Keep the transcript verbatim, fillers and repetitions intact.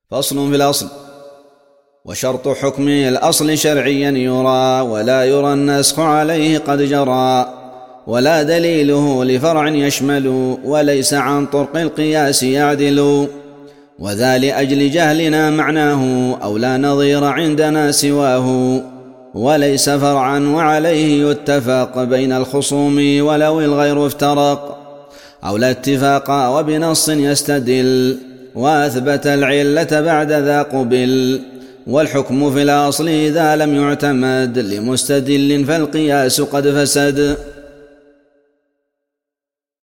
فصل في الأصل. وشرط حكم الأصل شرعيا يرى، ولا يرى النسخ عليه قد جرى، ولا دليله لفرع يشمل، وليس عن طرق القياس يعدل، وذا لأجل جهلنا معناه، أو لا نظير عندنا سواه، وليس فرعا وعليه يتفق بين الخصوم ولو الغير افترق، أو لا اتفاق وبنص يستدل، وأثبت العلة بعد ذا قبل، والحكم في الأصل إذا لم يعتمد لمستدل فالقياس قد فسد.